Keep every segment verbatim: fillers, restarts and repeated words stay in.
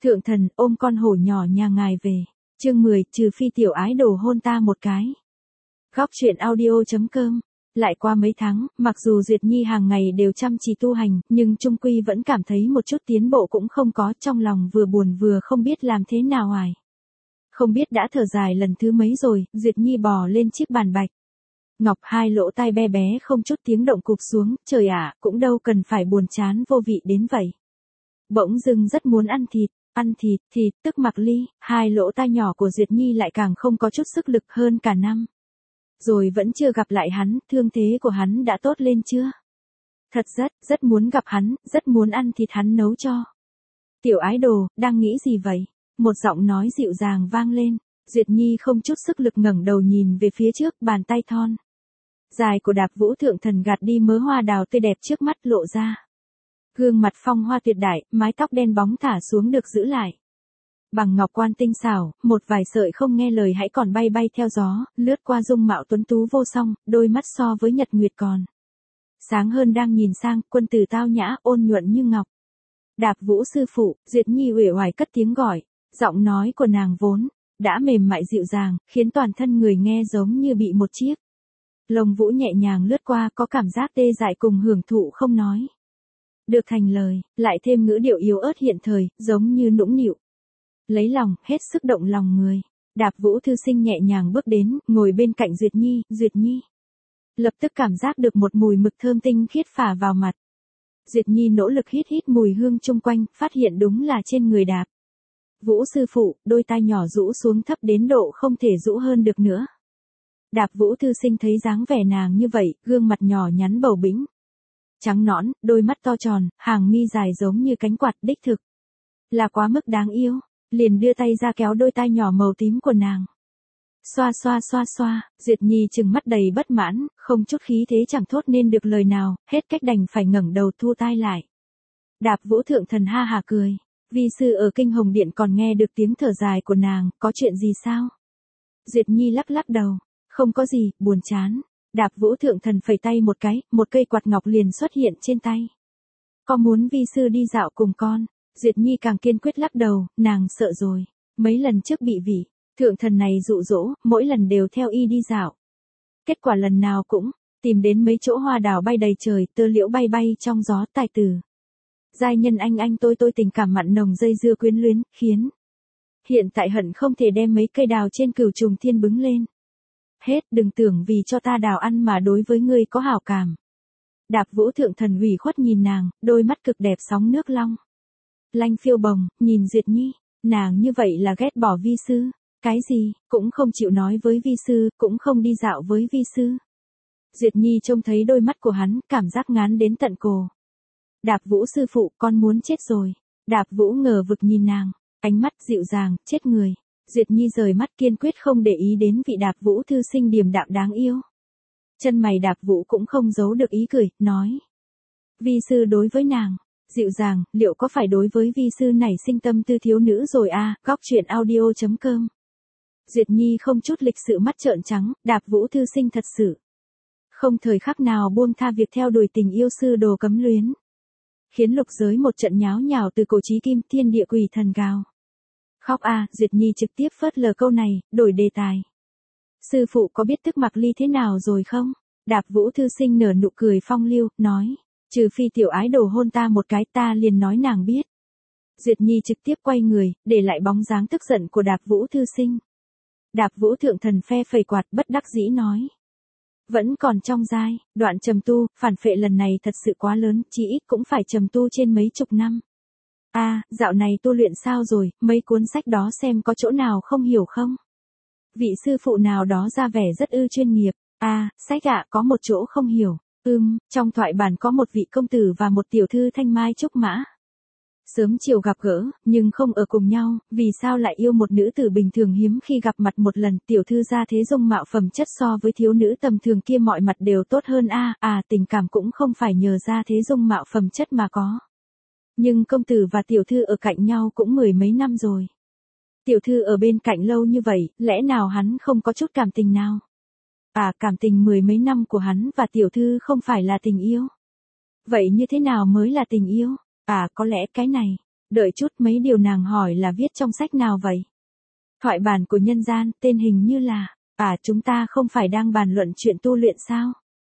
Thượng thần, ôm con hổ nhỏ nhà ngài về. Chương mười, trừ phi tiểu ái đồ hôn ta một cái. Góc truyện audio chấm com. Lại qua mấy tháng, mặc dù Duyệt Nhi hàng ngày đều chăm chỉ tu hành, nhưng trung quy vẫn cảm thấy một chút tiến bộ cũng không có, trong lòng vừa buồn vừa không biết làm thế nào hoài. Không biết đã thở dài lần thứ mấy rồi, Duyệt Nhi bò lên chiếc bàn bạch. Ngọc hai lỗ tai bé bé không chút tiếng động cụp xuống, trời ạ, cũng đâu cần phải buồn chán vô vị đến vậy. Bỗng dưng rất muốn ăn thịt, ăn thịt, thịt, tức mặc ly, hai lỗ tai nhỏ của Duyệt Nhi lại càng không có chút sức lực hơn cả năm. Rồi vẫn chưa gặp lại hắn, thương thế của hắn đã tốt lên chưa? Thật rất, rất muốn gặp hắn, rất muốn ăn thịt hắn nấu cho. Tiểu ái đồ, đang nghĩ gì vậy? Một giọng nói dịu dàng vang lên. Duyệt Nhi không chút sức lực ngẩng đầu nhìn về phía trước, bàn tay thon dài của Đạp Vũ Thượng Thần gạt đi mớ hoa đào tươi đẹp trước mắt lộ ra. Gương mặt phong hoa tuyệt đại, mái tóc đen bóng thả xuống được giữ lại. Bằng ngọc quan tinh xảo, một vài sợi không nghe lời hãy còn bay bay theo gió, lướt qua dung mạo tuấn tú vô song, đôi mắt so với nhật nguyệt còn sáng hơn đang nhìn sang, quân tử tao nhã, ôn nhuận như ngọc. Đạp Vũ sư phụ, Duyệt Nhi uể oải cất tiếng gọi, giọng nói của nàng vốn đã mềm mại dịu dàng, khiến toàn thân người nghe giống như bị một chiếc lông vũ nhẹ nhàng lướt qua, có cảm giác tê dại cùng hưởng thụ không nói được thành lời, lại thêm ngữ điệu yếu ớt hiện thời, giống như nũng nịu lấy lòng, hết sức động lòng người. Đạp Vũ thư sinh nhẹ nhàng bước đến, ngồi bên cạnh Duyệt Nhi, Duyệt Nhi lập tức cảm giác được một mùi mực thơm tinh khiết phả vào mặt. Duyệt Nhi nỗ lực hít hít mùi hương chung quanh, phát hiện đúng là trên người Đạp Vũ sư phụ, đôi tai nhỏ rũ xuống thấp đến độ không thể rũ hơn được nữa. Đạp Vũ thư sinh thấy dáng vẻ nàng như vậy, gương mặt nhỏ nhắn bầu bĩnh, trắng nõn, đôi mắt to tròn, hàng mi dài giống như cánh quạt, đích thực là quá mức đáng yêu, liền đưa tay ra kéo đôi tai nhỏ màu tím của nàng. Xoa xoa xoa xoa, Duyệt Nhi trừng mắt đầy bất mãn, không chút khí thế chẳng thốt nên được lời nào, hết cách đành phải ngẩng đầu thu tai lại. Đạp Vũ Thượng Thần ha hà cười. Vi sư ở Kinh Hồng Điện còn nghe được tiếng thở dài của nàng, có chuyện gì sao? Duyệt Nhi lắc lắc đầu, không có gì, buồn chán. Đạp Vũ Thượng Thần phẩy tay một cái, một cây quạt ngọc liền xuất hiện trên tay. Có muốn vi sư đi dạo cùng con? Duyệt Nhi càng kiên quyết lắc đầu, nàng sợ rồi. Mấy lần trước bị vị Thượng Thần này dụ dỗ, mỗi lần đều theo y đi dạo. Kết quả lần nào cũng tìm đến mấy chỗ hoa đào bay đầy trời, tơ liễu bay bay trong gió, tài tử giai nhân anh anh tôi tôi tình cảm mặn nồng dây dưa quyến luyến, khiến hiện tại hận không thể đem mấy cây đào trên cửu trùng thiên bứng lên. Hết, đừng tưởng vì cho ta đào ăn mà đối với ngươi có hảo cảm. Đạp Vũ Thượng Thần ủy khuất nhìn nàng, đôi mắt cực đẹp sóng nước long lanh phiêu bồng, nhìn Duyệt Nhi, nàng như vậy là ghét bỏ vi sư, cái gì, cũng không chịu nói với vi sư, cũng không đi dạo với vi sư. Duyệt Nhi trông thấy đôi mắt của hắn, cảm giác ngán đến tận cổ. Đạp Vũ sư phụ, con muốn chết rồi. Đạp Vũ ngờ vực nhìn nàng, ánh mắt dịu dàng, chết người. Duyệt Nhi rời mắt kiên quyết không để ý đến vị Đạp Vũ thư sinh điềm đạm đáng yêu. Chân mày Đạp Vũ cũng không giấu được ý cười, nói. Vi sư đối với nàng, dịu dàng, liệu có phải đối với vi sư nảy sinh tâm tư thiếu nữ rồi à, góc truyện audio chấm com. Duyệt Nhi không chút lịch sự mắt trợn trắng, Đạp Vũ thư sinh thật sự không thời khắc nào buông tha việc theo đuổi tình yêu sư đồ cấm luyến. Khiến lục giới một trận nháo nhào từ cổ chí kim, thiên địa quỷ thần gào khóc a. À, Duyệt Nhi trực tiếp phớt lờ câu này, đổi đề tài. Sư phụ có biết tức mặc ly thế nào rồi không? Đạp Vũ thư sinh nở nụ cười phong lưu, nói, trừ phi tiểu ái đồ hôn ta một cái ta liền nói nàng biết. Duyệt Nhi trực tiếp quay người, để lại bóng dáng tức giận của Đạp Vũ thư sinh. Đạp Vũ Thượng Thần phe phẩy quạt, bất đắc dĩ nói. Vẫn còn trong giai đoạn trầm tu, phản phệ lần này thật sự quá lớn, chỉ ít cũng phải trầm tu trên mấy chục năm. A, à, dạo này tu luyện sao rồi, mấy cuốn sách đó xem có chỗ nào không hiểu không? Vị sư phụ nào đó ra vẻ rất ư chuyên nghiệp. A, à, sách ạ, có một chỗ không hiểu. Ừm, trong thoại bản có một vị công tử và một tiểu thư thanh mai trúc mã. Sớm chiều gặp gỡ, nhưng không ở cùng nhau, vì sao lại yêu một nữ tử bình thường hiếm khi gặp mặt một lần, tiểu thư ra thế dung mạo phẩm chất so với thiếu nữ tầm thường kia mọi mặt đều tốt hơn a. À, à tình cảm cũng không phải nhờ ra thế dung mạo phẩm chất mà có. Nhưng công tử và tiểu thư ở cạnh nhau cũng mười mấy năm rồi. Tiểu thư ở bên cạnh lâu như vậy, lẽ nào hắn không có chút cảm tình nào? À, cảm tình mười mấy năm của hắn và tiểu thư không phải là tình yêu. Vậy như thế nào mới là tình yêu? À, có lẽ cái này Đợi chút, mấy điều nàng hỏi là viết trong sách nào vậy? Thoại bản của nhân gian, tên hình như là, à chúng ta không phải đang bàn luận chuyện tu luyện sao?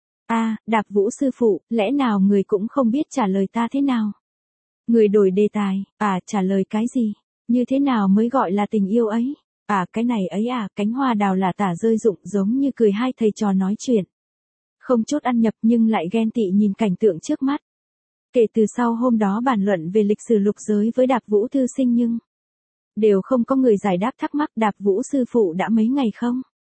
À, Đạp Vũ sư phụ, lẽ nào người cũng không biết trả lời ta thế nào? Người đổi đề tài, à trả lời cái gì? Như thế nào mới gọi là tình yêu ấy? À cái này ấy à, cánh hoa đào là tả rơi rụng, giống như cười hai thầy trò nói chuyện. Không chút ăn nhập nhưng lại ghen tị nhìn cảnh tượng trước mắt. Kể từ sau hôm đó bàn luận về lịch sử lục giới với Đạp Vũ thư sinh nhưng đều không có người giải đáp thắc mắc Đạp Vũ sư phụ đã mấy ngày không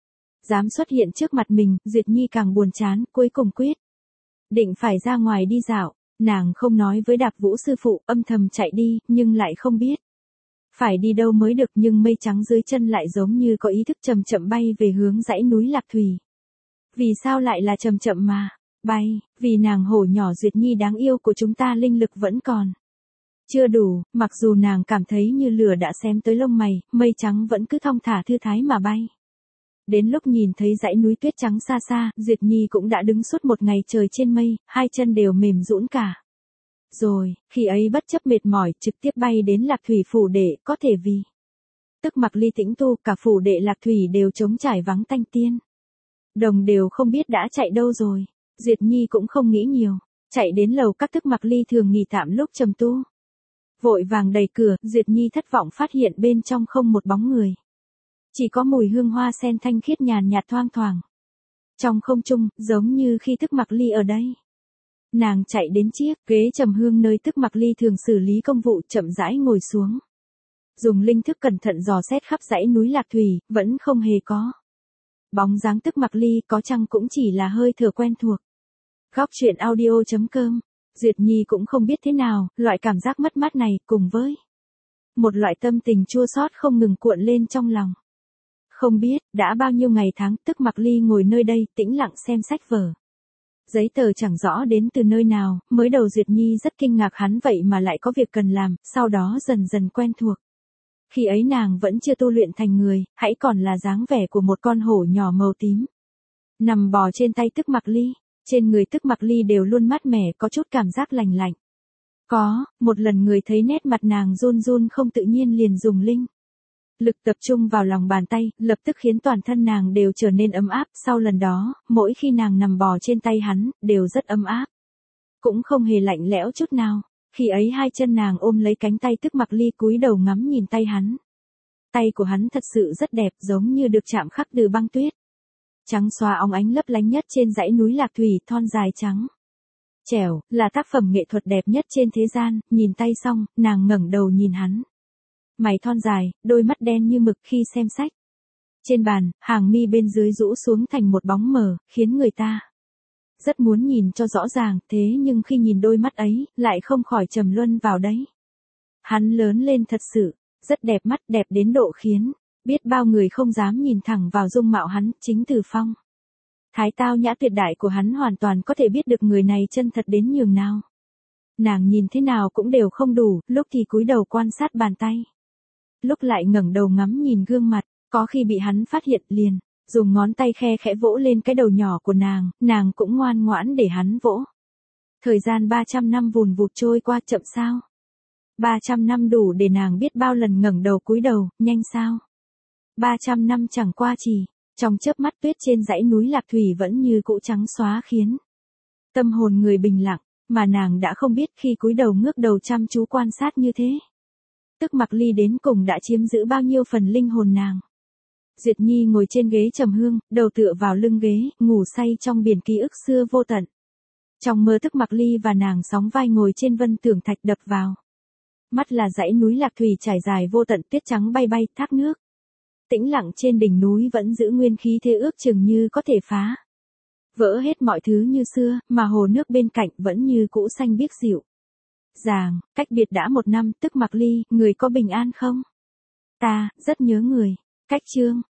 dám xuất hiện trước mặt mình. Duyệt Nhi càng buồn chán, cuối cùng quyết định phải ra ngoài đi dạo. Nàng không nói với Đạp Vũ sư phụ, âm thầm chạy đi, nhưng lại không biết phải đi đâu mới được. Nhưng mây trắng dưới chân lại giống như có ý thức chậm chậm bay về hướng dãy núi Lạc Thủy. Vì sao lại là chậm chậm mà bay? Vì nàng hổ nhỏ Duyệt Nhi đáng yêu của chúng ta linh lực vẫn còn chưa đủ, mặc dù nàng cảm thấy như lửa đã xém tới lông mày, mây trắng vẫn cứ thong thả thư thái mà bay. Đến lúc nhìn thấy dãy núi tuyết trắng xa xa, Duyệt Nhi cũng đã đứng suốt một ngày trời trên mây, hai chân đều mềm nhũn cả. Rồi, khi ấy bất chấp mệt mỏi, trực tiếp bay đến Lạc Thủy phủ đệ, có thể vì tức Mặc Ly tĩnh tu, cả phủ đệ Lạc Thủy đều trống trải vắng tanh tiên. Đồng đều không biết đã chạy đâu rồi. Duyệt Nhi cũng không nghĩ nhiều, chạy đến lầu các Tức Mặc Ly thường nghỉ tạm lúc trầm tu. Vội vàng đẩy cửa, Duyệt Nhi thất vọng phát hiện bên trong không một bóng người. Chỉ có mùi hương hoa sen thanh khiết nhàn nhạt thoang thoảng trong không trung, giống như khi Tức Mặc Ly ở đây. Nàng chạy đến chiếc ghế trầm hương nơi Tức Mặc Ly thường xử lý công vụ, chậm rãi ngồi xuống. Dùng linh thức cẩn thận dò xét khắp dãy núi Lạc Thủy, vẫn không hề có bóng dáng Tức Mặc Ly, có chăng cũng chỉ là hơi thở quen thuộc. Góc truyện audio chấm com. Duyệt Nhi cũng không biết thế nào, loại cảm giác mất mát này, cùng với một loại tâm tình chua xót không ngừng cuộn lên trong lòng. Không biết, đã bao nhiêu ngày tháng, Tức Mặc Ly ngồi nơi đây, tĩnh lặng xem sách vở. Giấy tờ chẳng rõ đến từ nơi nào, mới đầu Duyệt Nhi rất kinh ngạc hắn vậy mà lại có việc cần làm, sau đó dần dần quen thuộc. Khi ấy nàng vẫn chưa tu luyện thành người, hãy còn là dáng vẻ của một con hổ nhỏ màu tím. Nằm bò trên tay Tức Mặc Ly, trên người Tức Mặc Ly đều luôn mát mẻ, có chút cảm giác lành lạnh. Có, một lần người thấy nét mặt nàng run run không tự nhiên liền dùng linh lực tập trung vào lòng bàn tay, lập tức khiến toàn thân nàng đều trở nên ấm áp. Sau lần đó, mỗi khi nàng nằm bò trên tay hắn, đều rất ấm áp. Cũng không hề lạnh lẽo chút nào. Khi ấy hai chân nàng ôm lấy cánh tay Tức Mặc Ly, cúi đầu ngắm nhìn tay hắn. Tay của hắn thật sự rất đẹp, giống như được chạm khắc từ băng tuyết. Trắng xóa óng ánh lấp lánh nhất trên dãy núi Lạc Thủy, thon dài trắng trẻo, là tác phẩm nghệ thuật đẹp nhất trên thế gian. Nhìn tay xong, nàng ngẩng đầu nhìn hắn. Mày thon dài, đôi mắt đen như mực khi xem sách. Trên bàn, hàng mi bên dưới rũ xuống thành một bóng mờ, khiến người ta rất muốn nhìn cho rõ ràng, thế nhưng khi nhìn đôi mắt ấy, lại không khỏi trầm luân vào đấy. Hắn lớn lên thật sự, rất đẹp mắt, đẹp đến độ khiến biết bao người không dám nhìn thẳng vào dung mạo hắn. Chính từ phong thái tao nhã tuyệt đại của hắn hoàn toàn có thể biết được người này chân thật đến nhường nào. Nàng nhìn thế nào cũng đều không đủ, lúc thì cúi đầu quan sát bàn tay, lúc lại ngẩng đầu ngắm nhìn gương mặt. Có khi bị hắn phát hiện liền dùng ngón tay khe khẽ vỗ lên cái đầu nhỏ của nàng, nàng cũng ngoan ngoãn để hắn vỗ. Thời gian ba trăm năm vùn vụt trôi qua, chậm sao? ba trăm năm đủ để nàng biết bao lần ngẩng đầu cúi đầu, nhanh sao? ba trăm năm chẳng qua chỉ trong chớp mắt. Tuyết trên dãy núi Lạc Thủy vẫn như cũ trắng xóa, khiến tâm hồn người bình lặng, mà nàng đã không biết khi cúi đầu ngước đầu chăm chú quan sát như thế, Tức Mặc Ly đến cùng đã chiếm giữ bao nhiêu phần linh hồn nàng. Duyệt Nhi ngồi trên ghế trầm hương, đầu tựa vào lưng ghế, ngủ say trong biển ký ức xưa vô tận. Trong mơ Tức Mặc Ly và nàng sóng vai ngồi trên vân tường thạch đập vào mắt là dãy núi Lạc Thủy trải dài vô tận, tuyết trắng bay bay, thác nước tĩnh lặng trên đỉnh núi vẫn giữ nguyên khí thế ước chừng như có thể phá vỡ hết mọi thứ như xưa, mà hồ nước bên cạnh vẫn như cũ xanh biếc dịu dàng. Cách biệt đã một năm, Tức Mặc Ly, người có bình an không? Ta rất nhớ người. Cách chương